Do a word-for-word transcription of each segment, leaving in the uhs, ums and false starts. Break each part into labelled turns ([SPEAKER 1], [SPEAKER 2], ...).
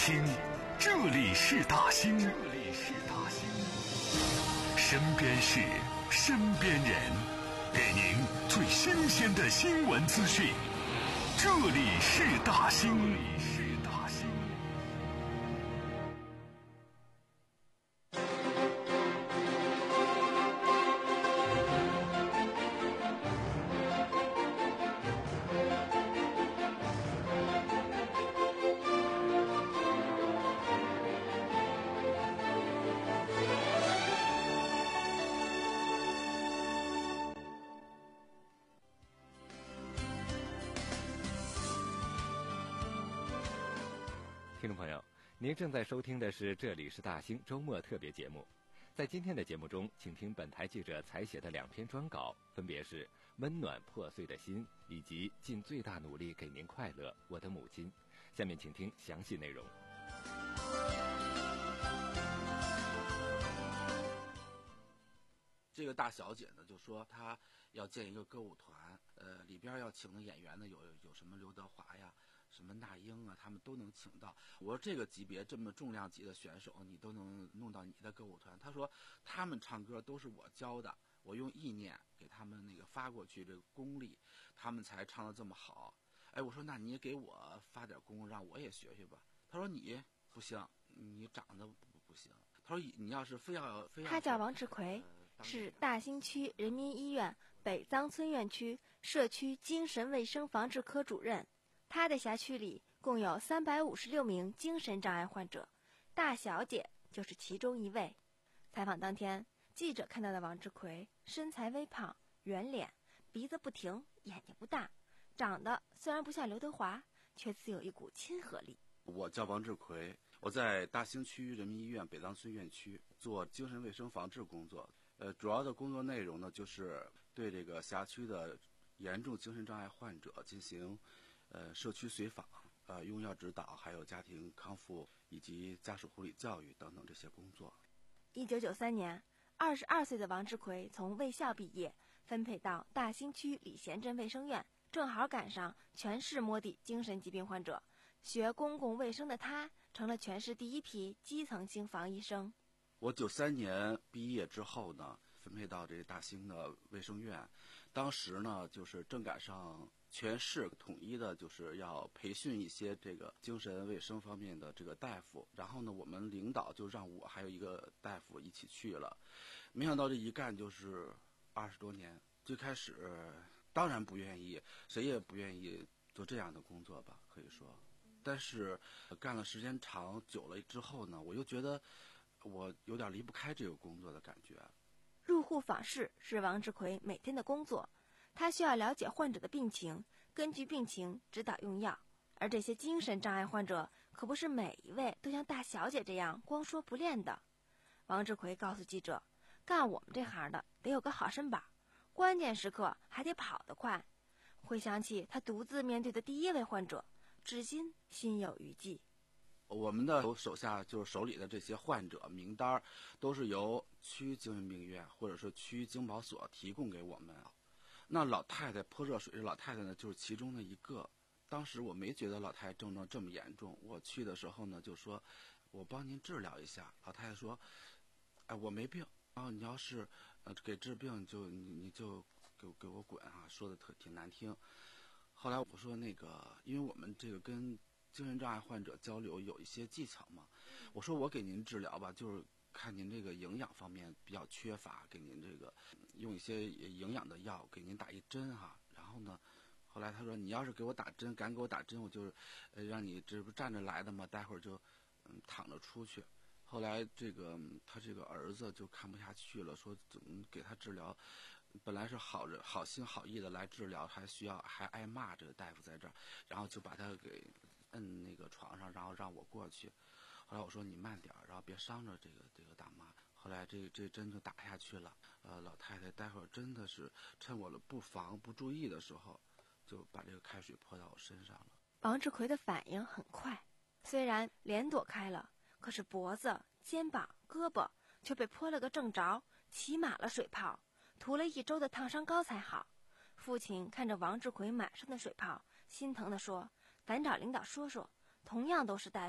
[SPEAKER 1] 兴，这里是大兴，这里是大兴，身边事，身边人，给您最新鲜的新闻资讯。这里是大兴，这里是大兴。
[SPEAKER 2] 听众朋友，您正在收听的是这里是大兴周末特别节目。在今天的节目中，请听本台记者采写的两篇专稿，分别是《温暖破碎的心》以及《尽最大努力给您快乐，我的母亲》。下面请听详细内容。
[SPEAKER 3] 这个大小姐呢，就说她要建一个歌舞团，呃，里边要请的演员呢，有有什么刘德华呀，什么那英啊，他们都能请到。我说这个级别这么重量级的选手，你都能弄到你的歌舞团？她说他们唱歌都是我教的，我用意念给他们那个发过去这个功力，他们才唱得这么好。哎，我说那你给我发点功，让我也学学吧。她说你不行，你长得不不行。她说你要是非要非要。
[SPEAKER 4] 他叫王志奎。呃是大兴区人民医院北臧村院区社区精神卫生防治科主任。他的辖区里共有三百五十六名精神障碍患者，大小姐就是其中一位。采访当天，记者看到的王志奎身材微胖，圆脸，鼻子不挺，眼睛不大，长得虽然不像刘德华，却自有一股亲和力。
[SPEAKER 3] 我叫王志奎，我在大兴区人民医院北臧村院区做精神卫生防治工作。呃，主要的工作内容呢，就是对这个辖区的严重精神障碍患者进行呃社区随访、呃用药指导，还有家庭康复以及家属护理教育等等这些工作。
[SPEAKER 4] 一九九三年，二十二岁的王志奎从卫校毕业，分配到大兴区礼贤镇卫生院，正好赶上全市摸底精神疾病患者，学公共卫生的他成了全市第一批基层性防医生。
[SPEAKER 3] 我九三年毕业之后呢，分配到这大兴的卫生院，当时呢就是正赶上全市统一的，就是要培训一些这个精神卫生方面的这个大夫，然后呢我们领导就让我还有一个大夫一起去了，没想到这一干就是二十多年。最开始当然不愿意，谁也不愿意做这样的工作吧，可以说，但是干了时间长久了之后呢，我又觉得我有点离不开这个工作的感觉。
[SPEAKER 4] 入户访视是王志奎每天的工作，他需要了解患者的病情，根据病情指导用药。而这些精神障碍患者可不是每一位都像大小姐这样光说不练的。王志奎告诉记者，干我们这行的得有个好身板，关键时刻还得跑得快。回想起他独自面对的第一位患者，至今心有余悸。
[SPEAKER 3] 我们的手下就是手里的这些患者名单，都是由区精神病院或者是区经保所提供给我们。那老太太泼热水，这老太太呢就是其中的一个。当时我没觉得老太太症状这么严重，我去的时候呢就说，我帮您治疗一下。老太太说，哎，我没病啊，你要是呃给治病就你你就给给我滚啊，说的特挺难听。后来我说那个，因为我们这个跟精神障碍患者交流有一些技巧嘛，我说我给您治疗吧，就是看您这个营养方面比较缺乏，给您这个用一些营养的药给您打一针哈、啊。然后呢，后来他说你要是给我打针，敢给我打针，我就呃让你这不站着来的嘛，待会儿就嗯躺着出去。后来这个他这个儿子就看不下去了，说怎么给他治疗，本来是好人好心好意的来治疗，还需要还挨骂，这个大夫在这儿，然后就把他给摁那个床上，然后让我过去。后来我说你慢点，然后别伤着这个这个大妈。后来这这针就打下去了，呃，老太太待会儿真的是趁我的不防不注意的时候，就把这个开水泼到我身上了。
[SPEAKER 4] 王志奎的反应很快，虽然脸躲开了，可是脖子、肩膀、胳膊却被泼了个正着，起满了水泡，涂了一周的烫伤膏才好。父亲看着王志奎满身的水泡，心疼地说，咱找领导说说，同样都是大夫，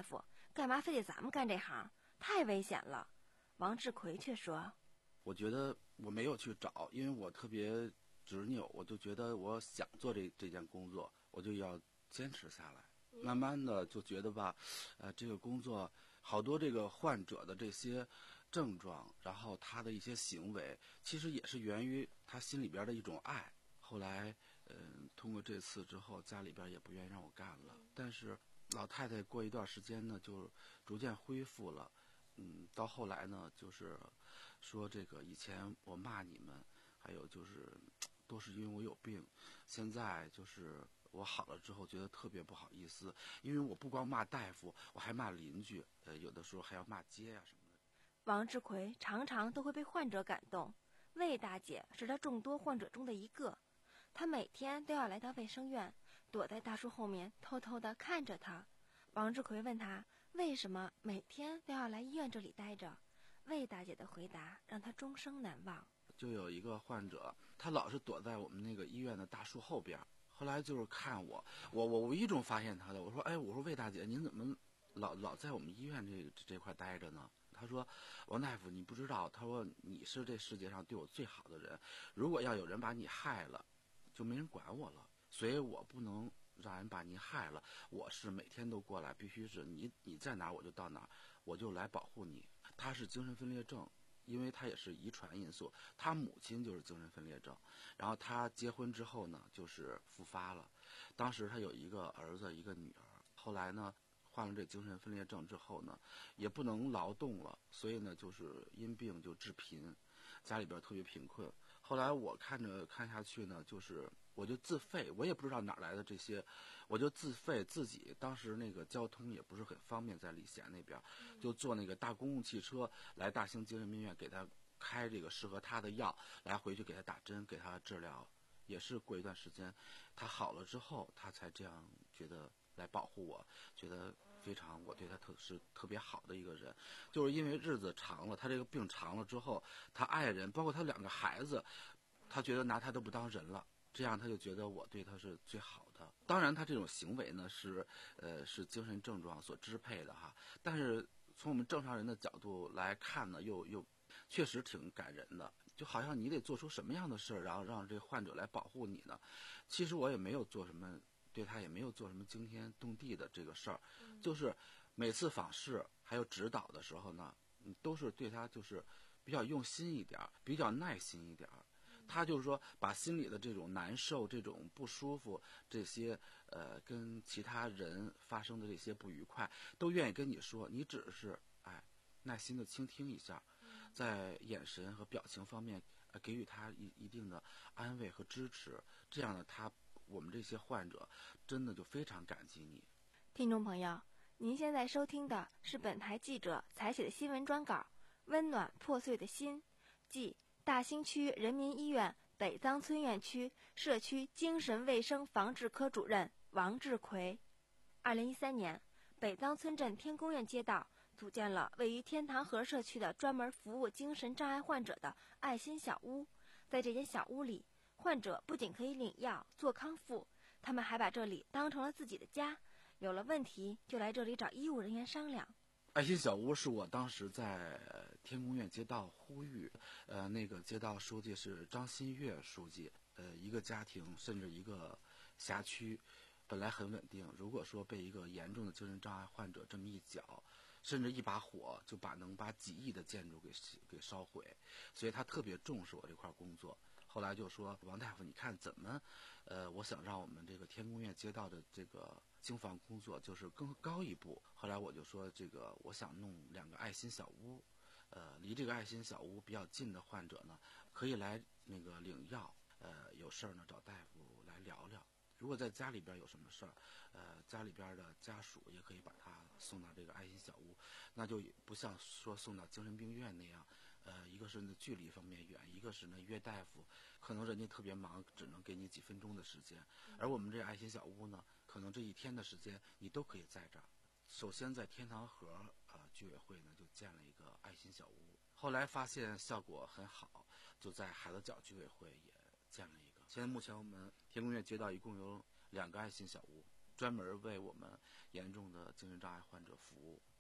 [SPEAKER 4] 干嘛非得咱们干这行？太危险了。王志奎却说：
[SPEAKER 3] 我觉得我没有去找，因为我特别执拗，我就觉得我想做这这件工作，我就要坚持下来。慢慢的就觉得吧，呃，这个工作好多这个患者的这些症状，然后他的一些行为，其实也是源于他心里边的一种爱。后来，嗯、呃，通过这次之后，家里边也不愿意让我干了。但是老太太过一段时间呢，就逐渐恢复了。嗯，到后来呢，就是说这个以前我骂你们，还有就是都是因为我有病，现在就是我好了之后觉得特别不好意思，因为我不光骂大夫，我还骂邻居，呃，有的时候还要骂街呀、啊、什么的。
[SPEAKER 4] 王志奎常常都会被患者感动，魏大姐是他众多患者中的一个，她每天都要来到卫生院，躲在大树后面偷偷地看着他。王志奎问他为什么每天都要来医院这里待着，魏大姐的回答让他终生难忘。
[SPEAKER 3] 就有一个患者，他老是躲在我们那个医院的大树后边，后来就是看我，我我无意中发现他的，我说，哎，我说魏大姐，您怎么老老在我们医院这这块待着呢？他说，王大夫，你不知道，他说你是这世界上对我最好的人，如果要有人把你害了，就没人管我了，所以我不能让人把您害了，我是每天都过来，必须是你你在哪儿我就到哪儿，我就来保护你。他是精神分裂症，因为他也是遗传因素，他母亲就是精神分裂症，然后他结婚之后呢，就是复发了。当时他有一个儿子一个女儿，后来呢患了这精神分裂症之后呢，也不能劳动了，所以呢就是因病就致贫，家里边特别贫困。后来我看着看下去呢，就是我就自费，我也不知道哪来的这些，我就自费自己。当时那个交通也不是很方便，在礼贤那边，就坐那个大公共汽车来大兴精神病院给他开这个适合他的药，来回去给他打针，给他治疗。也是过一段时间，他好了之后，他才这样觉得来保护我，觉得非常我对他特是特别好的一个人。就是因为日子长了，他这个病长了之后，他爱人包括他两个孩子，他觉得拿他都不当人了，这样他就觉得我对他是最好的。当然他这种行为呢是呃是精神症状所支配的哈，但是从我们正常人的角度来看呢，又又确实挺感人的。就好像你得做出什么样的事儿，然后让这个患者来保护你呢？其实我也没有做什么，对他也没有做什么惊天动地的这个事儿，就是每次访视还有指导的时候呢，都是对他就是比较用心一点，比较耐心一点。他就是说把心里的这种难受、这种不舒服、这些呃跟其他人发生的这些不愉快，都愿意跟你说，你只是哎耐心的倾听一下。在眼神和表情方面，呃，给予他一一定的安慰和支持，这样呢，他我们这些患者真的就非常感激你。
[SPEAKER 4] 听众朋友，您现在收听的是本台记者采写的新闻专稿《温暖破碎的心》，即大兴区人民医院北藏村院区社区精神卫生防治科主任王志奎。二零一三年，北藏村镇天宫院街道组建了位于天堂河社区的专门服务精神障碍患者的爱心小屋。在这间小屋里，患者不仅可以领药做康复，他们还把这里当成了自己的家，有了问题就来这里找医务人员商量。
[SPEAKER 3] 爱心小屋是我当时在天宫院街道呼吁，呃，那个街道书记是张新月书记，呃，一个家庭甚至一个辖区本来很稳定，如果说被一个严重的精神障碍患者这么一搅，甚至一把火就把能把几亿的建筑给给烧毁，所以他特别重视我这块工作。后来就说，王大夫，你看怎么，呃，我想让我们这个天宫院街道的这个经防工作就是更高一步。后来我就说，这个我想弄两个爱心小屋，呃，离这个爱心小屋比较近的患者呢，可以来那个领药，呃，有事儿呢找大夫来聊聊。如果在家里边有什么事儿，呃，家里边的家属也可以把他送到这个爱心小屋，那就不像说送到精神病院那样，呃，一个是呢距离方面远，一个是呢约大夫，可能人家特别忙，只能给你几分钟的时间，而我们这爱心小屋呢，可能这一天的时间你都可以在这儿。首先在天堂河啊、呃、居委会呢就建了一个爱心小屋，后来发现效果很好，就在海子角居委会也建了一个。现在目前我们天宫院街道一共有两个爱心小屋，专门为我们严重的精神障碍患者服务。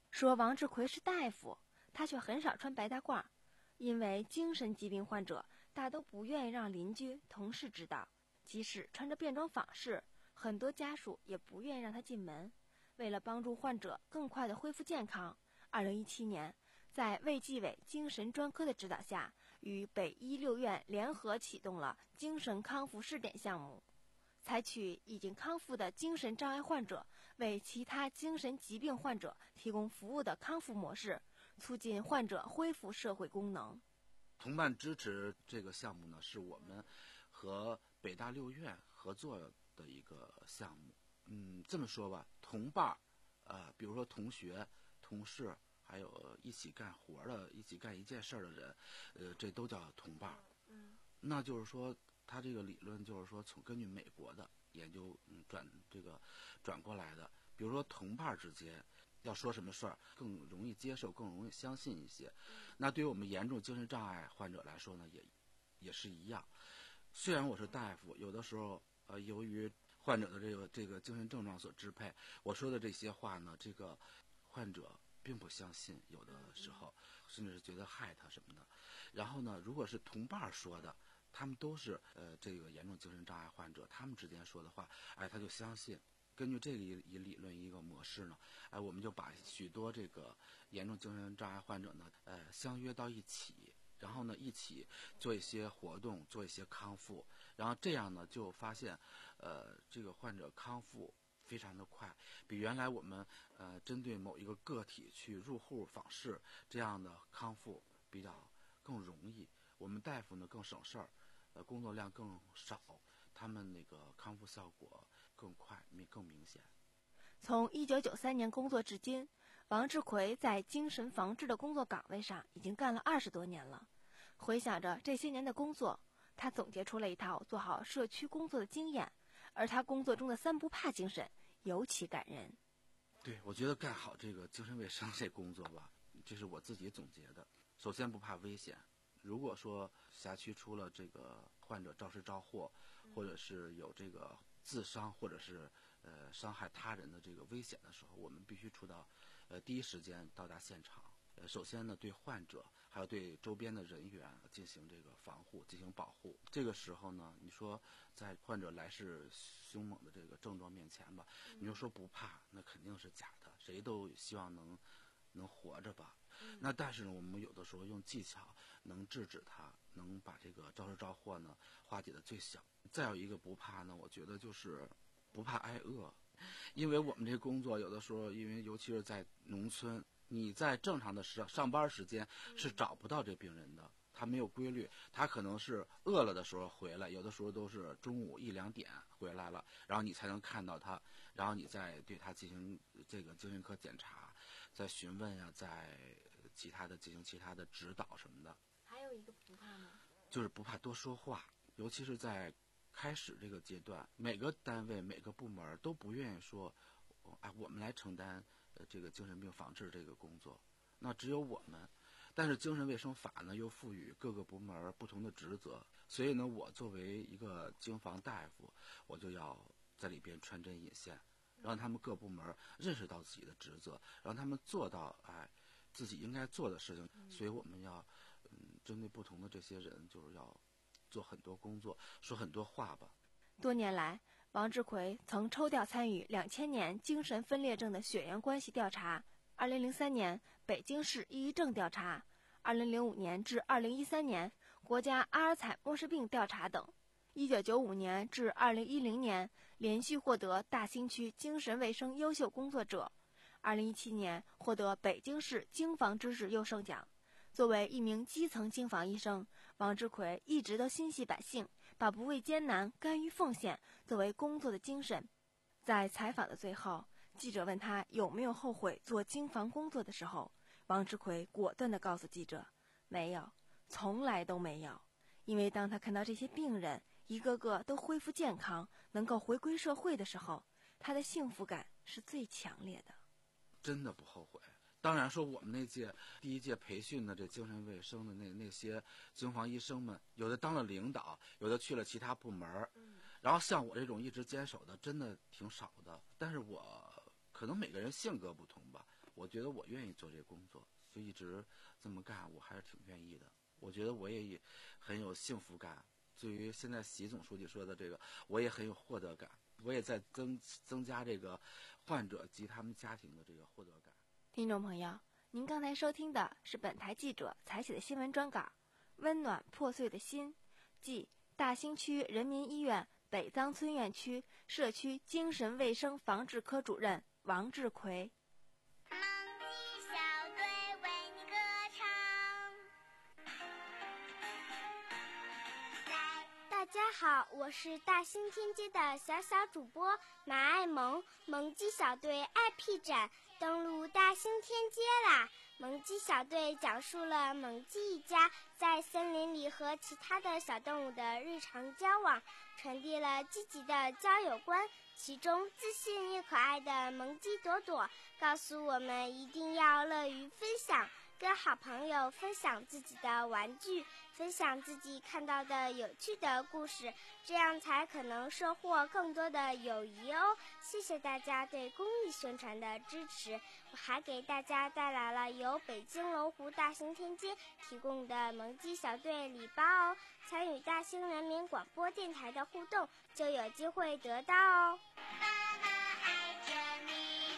[SPEAKER 4] 说王志奎是大夫，他却很少穿白大褂，因为精神疾病患者大都不愿意让邻居、同事知道，即使穿着便装访视，很多家属也不愿意让他进门。为了帮助患者更快地恢复健康，二零一七年，在卫计委精神专科的指导下，与北医六院联合启动了精神康复试点项目，采取已经康复的精神障碍患者为其他精神疾病患者提供服务的康复模式，促进患者恢复社会功能。
[SPEAKER 3] 同伴支持这个项目呢，是我们和北大六院合作的一个项目。嗯，这么说吧，同伴，呃，比如说同学、同事，还有一起干活的、一起干一件事的人，呃，这都叫同伴。
[SPEAKER 4] 嗯，
[SPEAKER 3] 那就是说，他这个理论就是说，从根据美国的研究，嗯，转这个转过来的。比如说，同伴之间要说什么事儿更容易接受、更容易相信一些。那对于我们严重精神障碍患者来说呢，也也是一样。虽然我是大夫，有的时候，呃，由于患者的这个这个精神症状所支配，我说的这些话呢，这个患者并不相信，有的时候甚至是觉得害他什么的。然后呢，如果是同伴说的，他们都是呃这个严重精神障碍患者，他们之间说的话，哎，他就相信。根据这个一一理论一个模式呢，哎，我们就把许多这个严重精神障碍患者呢，呃，相约到一起。然后呢，一起做一些活动，做一些康复，然后这样呢，就发现，呃，这个患者康复非常的快，比原来我们呃针对某一个个体去入户访视这样的康复比较更容易，我们大夫呢更省事儿，呃，工作量更少，他们那个康复效果更快、更明显。
[SPEAKER 4] 从一九九三年工作至今，王志奎在精神防治的工作岗位上已经干了二十多年了。回想着这些年的工作，他总结出了一套做好社区工作的经验，而他工作中的三不怕精神尤其感人。
[SPEAKER 3] 对，我觉得干好这个精神卫生这工作吧，这是我自己总结的。首先不怕危险，如果说辖区出了这个患者肇事肇祸，或者是有这个自伤或者是呃伤害他人的这个危险的时候，我们必须出到呃第一时间到达现场。呃，首先呢，对患者还有对周边的人员进行这个防护、进行保护。这个时候呢，你说在患者来势凶猛的这个症状面前吧，你就说不怕，那肯定是假的。谁都希望能能活着吧。那但是呢，我们有的时候用技巧能制止他，能把这个肇事肇祸呢化解的最小。再有一个不怕呢，我觉得就是不怕挨饿，因为我们这工作有的时候，因为尤其是在农村。你在正常的上上班时间是找不到这病人的，他没有规律，他可能是饿了的时候回来，有的时候都是中午一两点回来了，然后你才能看到他，然后你再对他进行这个精神科检查，再询问呀、啊，再其他的进行其他的指导什么的。
[SPEAKER 4] 还有一个不怕呢，
[SPEAKER 3] 就是不怕多说话，尤其是在开始这个阶段，每个单位每个部门都不愿意说，哎，我们来承担。呃，这个精神病防治这个工作，那只有我们，但是精神卫生法呢又赋予各个部门不同的职责，所以呢，我作为一个经防大夫，我就要在里边穿针引线，让他们各部门认识到自己的职责，让他们做到哎自己应该做的事情。所以我们要嗯针对不同的这些人，就是要做很多工作，说很多话吧。
[SPEAKER 4] 多年来，王志奎曾抽调参与两千年精神分裂症的血缘关系调查，二零零三年北京市抑郁症调查，二零零五年至二零一三年国家阿尔采默氏病调查等。一九九五年至二零一零年连续获得大兴区精神卫生优秀工作者，二零一七年获得北京市经防知识优胜奖。作为一名基层经防医生，王志奎一直都心系百姓，把不畏艰难、甘于奉献作为工作的精神。在采访的最后，记者问他有没有后悔做经防工作的时候，王志奎果断地告诉记者，没有，从来都没有。因为当他看到这些病人一个个都恢复健康，能够回归社会的时候，他的幸福感是最强烈的。
[SPEAKER 3] 真的不后悔。当然说我们那届第一届培训的这精神卫生的那那些经防医生们，有的当了领导，有的去了其他部门，然后像我这种一直坚守的真的挺少的。但是我可能每个人性格不同吧， 我觉得我愿意做这个工作，就一直这么干，我还是挺愿意的。我觉得我也很有幸福感。对于现在习总书记说的这个，我也很有获得感，我也在增增加这个患者及他们家庭的这个获得感。
[SPEAKER 4] 听众朋友，您刚才收听的是本台记者采写的新闻专稿《温暖破碎的心》，即大兴区人民医院北藏村院区社区精神卫生防治科主任王志奎。
[SPEAKER 5] 大家好，我是大兴天街的小小主播马爱萌。萌鸡小队 I P 展登陆大兴天街啦！萌鸡小队讲述了萌鸡一家在森林里和其他的小动物的日常交往，传递了积极的交友观。其中自信又可爱的萌鸡朵朵告诉我们，一定要乐于分享，跟好朋友分享自己的玩具，分享自己看到的有趣的故事，这样才可能收获更多的友谊哦。谢谢大家对公益宣传的支持。我还给大家带来了由北京龙湖大兴天街提供的萌鸡小队礼包哦，参与大兴人民广播电台的互动就有机会得到哦。妈妈爱着你。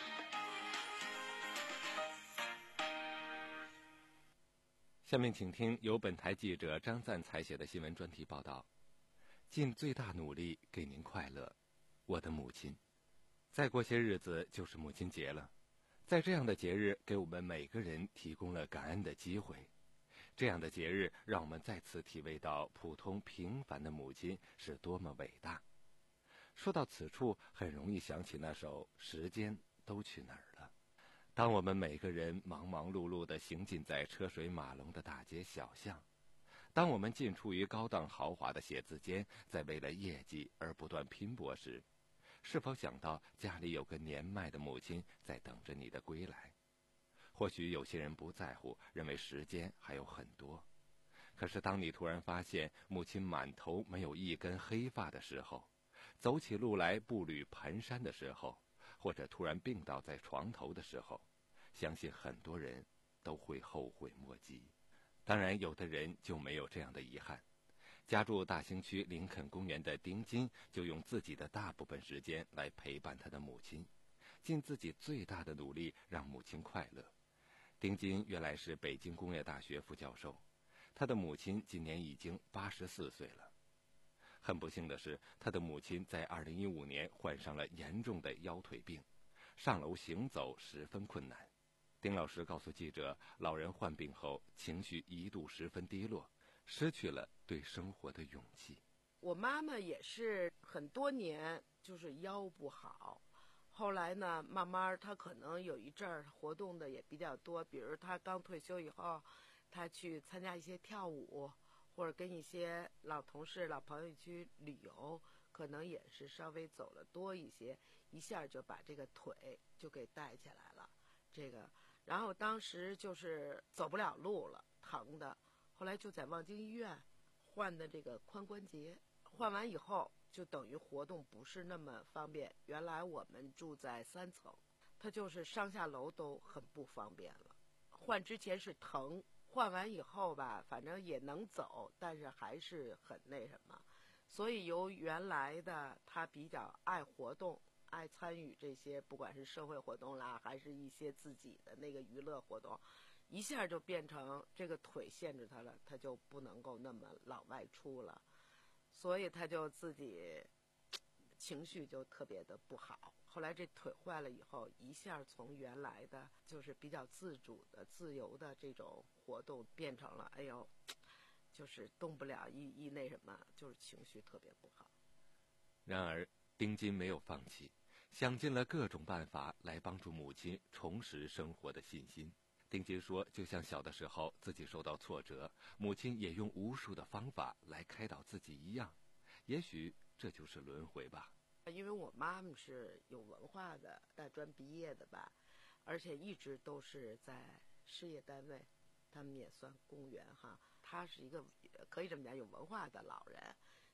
[SPEAKER 2] 下面请听由本台记者张赞采写的新闻专题报道：尽最大努力给您快乐，我的母亲。再过些日子就是母亲节了，在这样的节日给我们每个人提供了感恩的机会。这样的节日让我们再次体味到普通平凡的母亲是多么伟大。说到此处，很容易想起那首《时间都去哪儿了》。当我们每个人忙忙碌碌地行进在车水马龙的大街小巷，当我们进出于高档豪华的写字间，在为了业绩而不断拼搏时，是否想到家里有个年迈的母亲在等着你的归来？或许有些人不在乎，认为时间还有很多。可是当你突然发现母亲满头没有一根黑发的时候，走起路来步履蹒跚的时候，或者突然病倒在床头的时候，相信很多人都会后悔莫及。当然有的人就没有这样的遗憾。家住大兴区林肯公园的丁金就用自己的大部分时间来陪伴他的母亲，尽自己最大的努力让母亲快乐。丁金原来是北京工业大学副教授，他的母亲今年已经八十四岁了。很不幸的是，他的母亲在二零一五年患上了严重的腰腿病，上楼行走十分困难。丁老师告诉记者，老人患病后情绪一度十分低落，失去了对生活的勇气。
[SPEAKER 6] 我妈妈也是很多年就是腰不好，后来呢慢慢她可能有一阵儿活动的也比较多，比如她刚退休以后，她去参加一些跳舞，或者跟一些老同事老朋友去旅游，可能也是稍微走了多一些，一下就把这个腿就给带起来了。这个然后当时就是走不了路了，疼的，后来就在望京医院换的这个髋关节，换完以后就等于活动不是那么方便。原来我们住在三层，他就是上下楼都很不方便了。换之前是疼，换完以后吧，反正也能走，但是还是很那什么。所以由原来的他比较爱活动，爱参与这些不管是社会活动啦，还是一些自己的那个娱乐活动，一下就变成这个腿限制他了，他就不能够那么老外出了，所以他就自己情绪就特别的不好。后来这腿坏了以后，一下从原来的就是比较自主的自由的这种活动变成了哎呦就是动不了，一一那什么，就是情绪特别不好。
[SPEAKER 2] 然而丁金没有放弃，想尽了各种办法来帮助母亲重拾生活的信心。丁金说，就像小的时候自己受到挫折，母亲也用无数的方法来开导自己一样，也许这就是轮回吧。
[SPEAKER 6] 因为我妈妈是有文化的，大专毕业的吧，而且一直都是在事业单位，他们也算公务员哈。她是一个可以这么讲有文化的老人，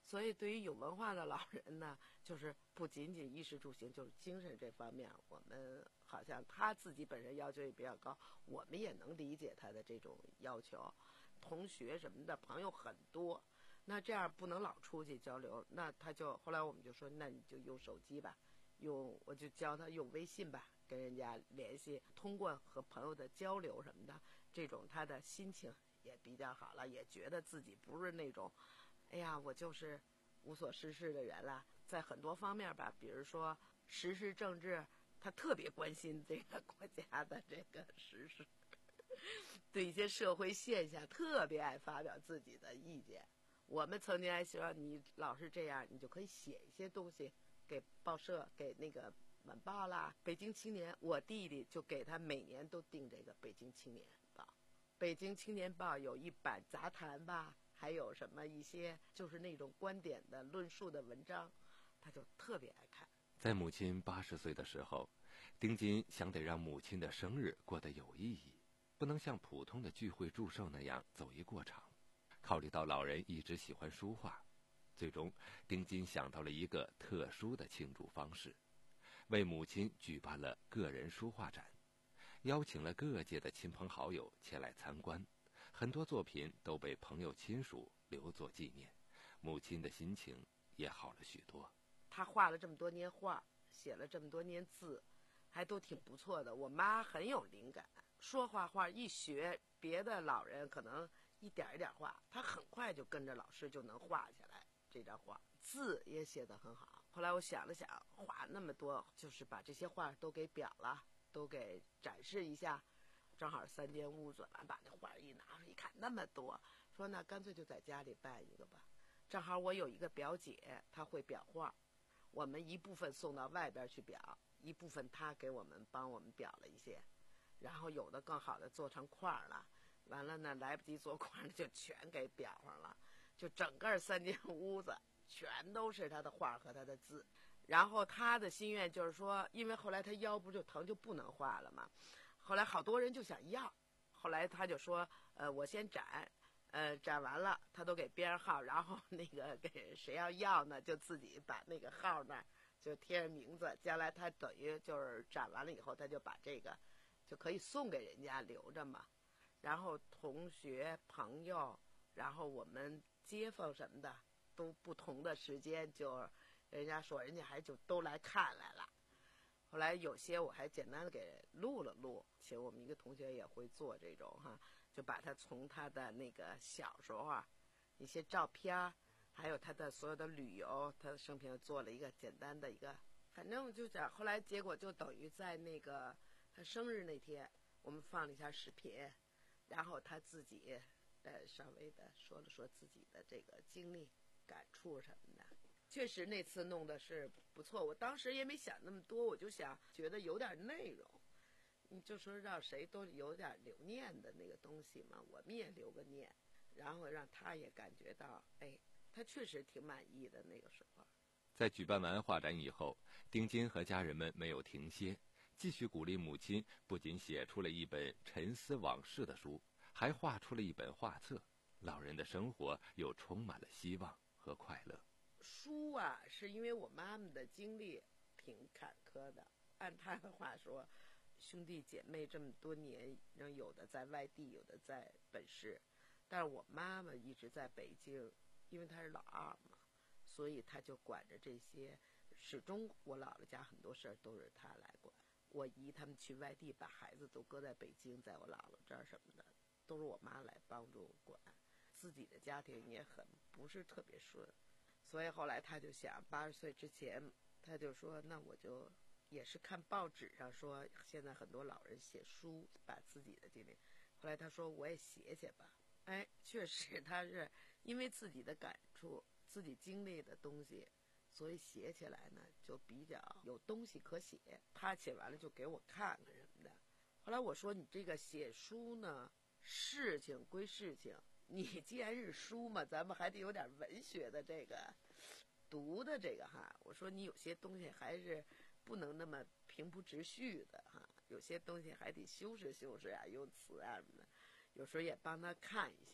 [SPEAKER 6] 所以对于有文化的老人呢，就是不仅仅衣食住行，就是精神这方面，我们好像他自己本身要求也比较高，我们也能理解他的这种要求。同学什么的朋友很多，那这样不能老出去交流，那他就后来我们就说，那你就用手机吧，用我就教他用微信吧，跟人家联系，通过和朋友的交流什么的，这种他的心情也比较好了，也觉得自己不是那种哎呀我就是无所事事的人了。在很多方面吧，比如说时事政治，他特别关心这个国家的这个时事，对一些社会现象特别爱发表自己的意见。我们曾经还说你老是这样，你就可以写一些东西给报社，给那个晚报啦，北京青年，我弟弟就给他每年都订这个北京青年报。北京青年报有一版杂谈吧，还有什么一些就是那种观点的论述的文章，他就特别爱看。
[SPEAKER 2] 在母亲八十岁的时候，丁金想得让母亲的生日过得有意义，不能像普通的聚会祝寿那样走一过场。考虑到老人一直喜欢书画，最终丁金想到了一个特殊的庆祝方式，为母亲举办了个人书画展，邀请了各界的亲朋好友前来参观，很多作品都被朋友亲属留作纪念，母亲的心情也好了许多。
[SPEAKER 6] 他画了这么多年画，写了这么多年字，还都挺不错的。我妈很有灵感，说画画一学，别的老人可能一点一点画，他很快就跟着老师就能画下来这张画，字也写得很好。后来我想了想，画那么多，就是把这些画都给裱了，都给展示一下。正好三间屋子，把那画一拿出一看，那么多，说那干脆就在家里办一个吧。正好我有一个表姐，她会裱画，我们一部分送到外边去裱，一部分她给我们帮我们裱了一些，然后有的更好的做成框了，完了呢来不及做框就全给裱上了，就整个三间屋子全都是她的画和她的字。然后她的心愿就是说，因为后来她腰不就疼就不能画了嘛，后来好多人就想要，后来她就说呃我先展，呃，展完了，他都给编上号，然后那个给谁要要呢，就自己把那个号那儿就贴上名字。将来他等于就是展完了以后，他就把这个就可以送给人家留着嘛。然后同学、朋友，然后我们街坊什么的，都不同的时间，就人家说人家还就都来看来了。后来有些我还简单的给录了录，其实我们一个同学也会做这种哈。就把他从他的那个小时候啊一些照片，还有他的所有的旅游，他的生平做了一个简单的一个，反正就讲后来结果就等于在那个他生日那天我们放了一下视频，然后他自己呃稍微的说了说自己的这个经历感触什么的。确实那次弄的是不错，我当时也没想那么多，我就想觉得有点内容，你就说让谁都有点留念的那个东西嘛，我们也留个念，然后让他也感觉到，哎，他确实挺满意的那个时候。
[SPEAKER 2] 在举办完画展以后，丁金和家人们没有停歇，继续鼓励母亲，不仅写出了一本沉思往事的书，还画出了一本画册，老人的生活又充满了希望和快乐。
[SPEAKER 6] 书啊，是因为我妈妈的经历挺坎坷的，按她的话说，兄弟姐妹这么多年，仍有的在外地，有的在本市，但是我妈妈一直在北京，因为她是老二嘛，所以她就管着这些，始终我姥姥家很多事儿都是她来管。我姨他们去外地把孩子都搁在北京，在我姥姥这儿什么的，都是我妈来帮助管，自己的家庭也很不是特别顺，所以后来她就想八十岁之前，她就说那我就也是看报纸上说现在很多老人写书把自己的经历，后来他说我也写写吧。哎，确实他是因为自己的感触自己经历的东西，所以写起来呢就比较有东西可写，他写完了就给我看看什么的。后来我说你这个写书呢，事情归事情，你既然是书嘛，咱们还得有点文学的这个读的这个哈。我说你有些东西还是不能那么平铺直叙的哈，有些东西还得修饰修饰啊，用词啊什么的。有时候也帮他看一些，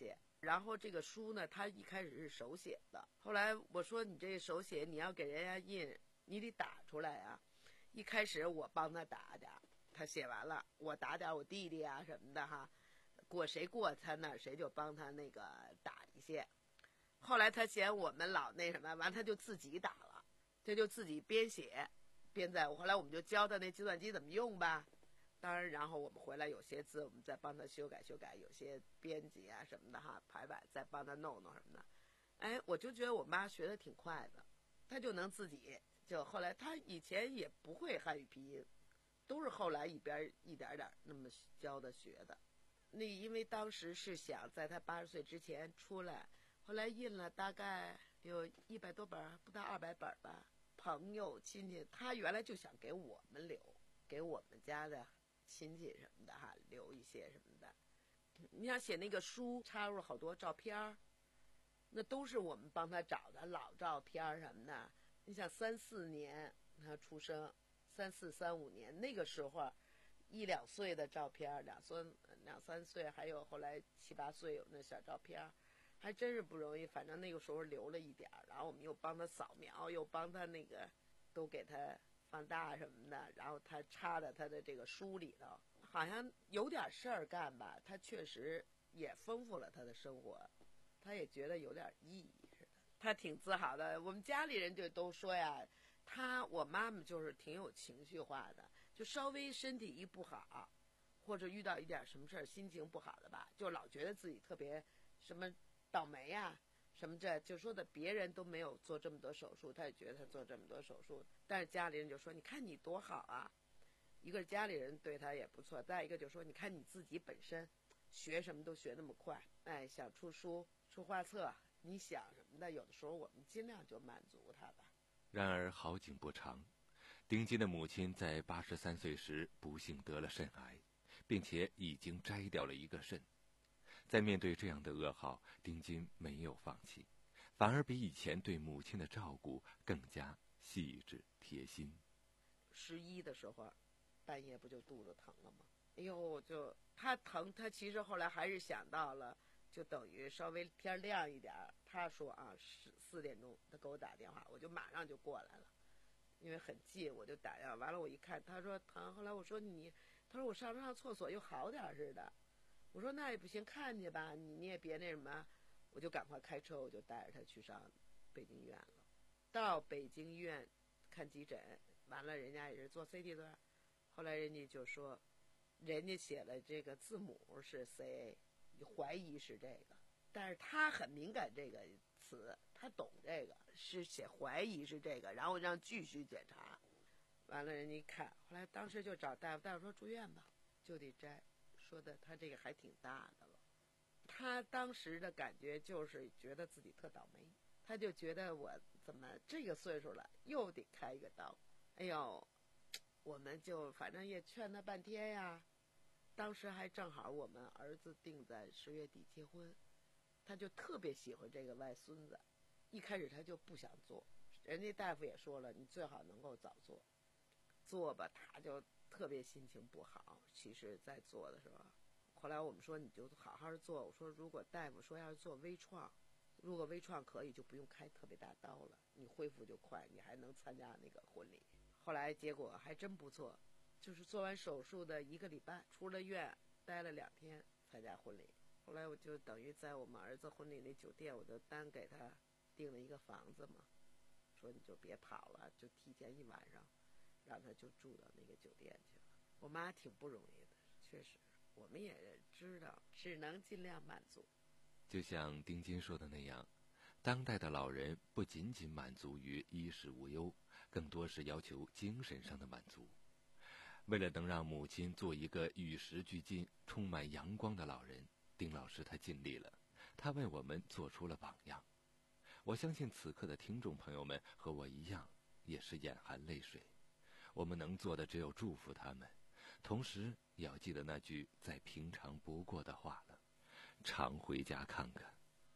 [SPEAKER 6] 然后这个书呢，他一开始是手写的，后来我说你这手写你要给人家印，你得打出来啊。一开始我帮他打点，他写完了，我打点我弟弟啊什么的哈，过谁过他那儿谁就帮他那个打一些。后来他嫌我们老那什么，完他就自己打了，他就自己边写边在。后来我们就教他那计算机怎么用吧。当然，然后我们回来有些字，我们再帮他修改修改，有些编辑啊什么的哈，排版再帮他弄弄什么的。哎，我就觉得我妈学的挺快的，她就能自己就后来她以前也不会汉语拼音，都是后来一边一点点那么教的学的。那因为当时是想在她八十岁之前出来，后来印了大概有一百多本，不到二百本吧。朋友亲戚，她原来就想给我们留，给我们家的亲戚什么的哈，留一些什么的。你想写那个书，插入了好多照片，那都是我们帮他找的老照片什么的。你想三四年他出生，三四三五年那个时候，一两岁的照片，两三两三岁，还有后来七八岁有那小照片，还真是不容易。反正那个时候留了一点，然后我们又帮他扫描，又帮他那个都给他放大什么的，然后他插在他的这个书里头，好像有点事儿干吧，他确实也丰富了他的生活，他也觉得有点意义似的，他挺自豪的。我们家里人就都说呀，他我妈妈就是挺有情绪化的，就稍微身体一不好，或者遇到一点什么事儿，心情不好的吧，就老觉得自己特别什么倒霉呀、什么这就说的别人都没有做这么多手术，他也觉得他做这么多手术，但是家里人就说你看你多好啊，一个是家里人对他也不错，再一个就说你看你自己本身学什么都学那么快，哎，想出书出画册，你想什么的，有的时候我们尽量就满足他吧。
[SPEAKER 2] 然而好景不长，丁金的母亲在八十三岁时不幸得了肾癌，并且已经摘掉了一个肾。在面对这样的噩耗，丁金没有放弃，反而比以前对母亲的照顾更加细致贴心。
[SPEAKER 6] 十一的时候，半夜不就肚子疼了吗？哎呦，就他疼，他其实后来还是想到了，就等于稍微天亮一点，他说啊，四四点钟他给我打电话，我就马上就过来了，因为很近，我就打电话。完了我一看，他说疼，后来我说你，他说我上上厕所又好点似的。我说那也不行，看去吧，你你也别那什么，我就赶快开车，我就带着他去上北京医院了。到北京医院看急诊，完了人家也是做 C T 的，后来人家就说，人家写了这个字母是 C A， 怀疑是这个，但是他很敏感这个词，他懂这个，是写怀疑是这个，然后让继续检查。完了人家一看，后来当时就找大夫，大夫说住院吧，就得摘。说的他这个还挺大的了，他当时的感觉就是觉得自己特倒霉，他就觉得我怎么这个岁数了又得开一个刀，哎呦，我们就反正也劝他半天呀。当时还正好我们儿子定在十月底结婚，他就特别喜欢这个外孙子，一开始他就不想做，人家大夫也说了，你最好能够早做，做吧，他就特别心情不好。其实在做的时候，后来我们说你就好好做，我说如果大夫说要是做微创，如果微创可以就不用开特别大刀了，你恢复就快，你还能参加那个婚礼。后来结果还真不错，就是做完手术的一个礼拜出了院，待了两天参加婚礼。后来我就等于在我们儿子婚礼那酒店，我就单给他订了一个房子嘛，说你就别跑了，就提前一晚上让他就住到那个酒店去了。我妈挺不容易的，确实我们也知道，只能尽量满足。
[SPEAKER 2] 就像丁金说的那样，当代的老人不仅仅满足于衣食无忧，更多是要求精神上的满足。为了能让母亲做一个与时俱进、充满阳光的老人，丁老师他尽力了，他为我们做出了榜样。我相信此刻的听众朋友们和我一样，也是眼含泪水。我们能做的只有祝福他们，同时也要记得那句再平常不过的话了，常回家看看。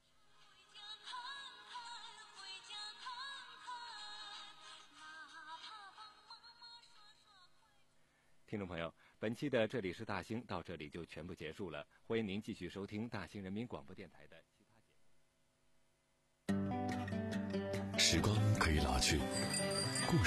[SPEAKER 2] 听众朋友，本期的这里是大兴到这里就全部结束了，欢迎您继续收听大兴人民广播电台的
[SPEAKER 1] 时光可以老去，故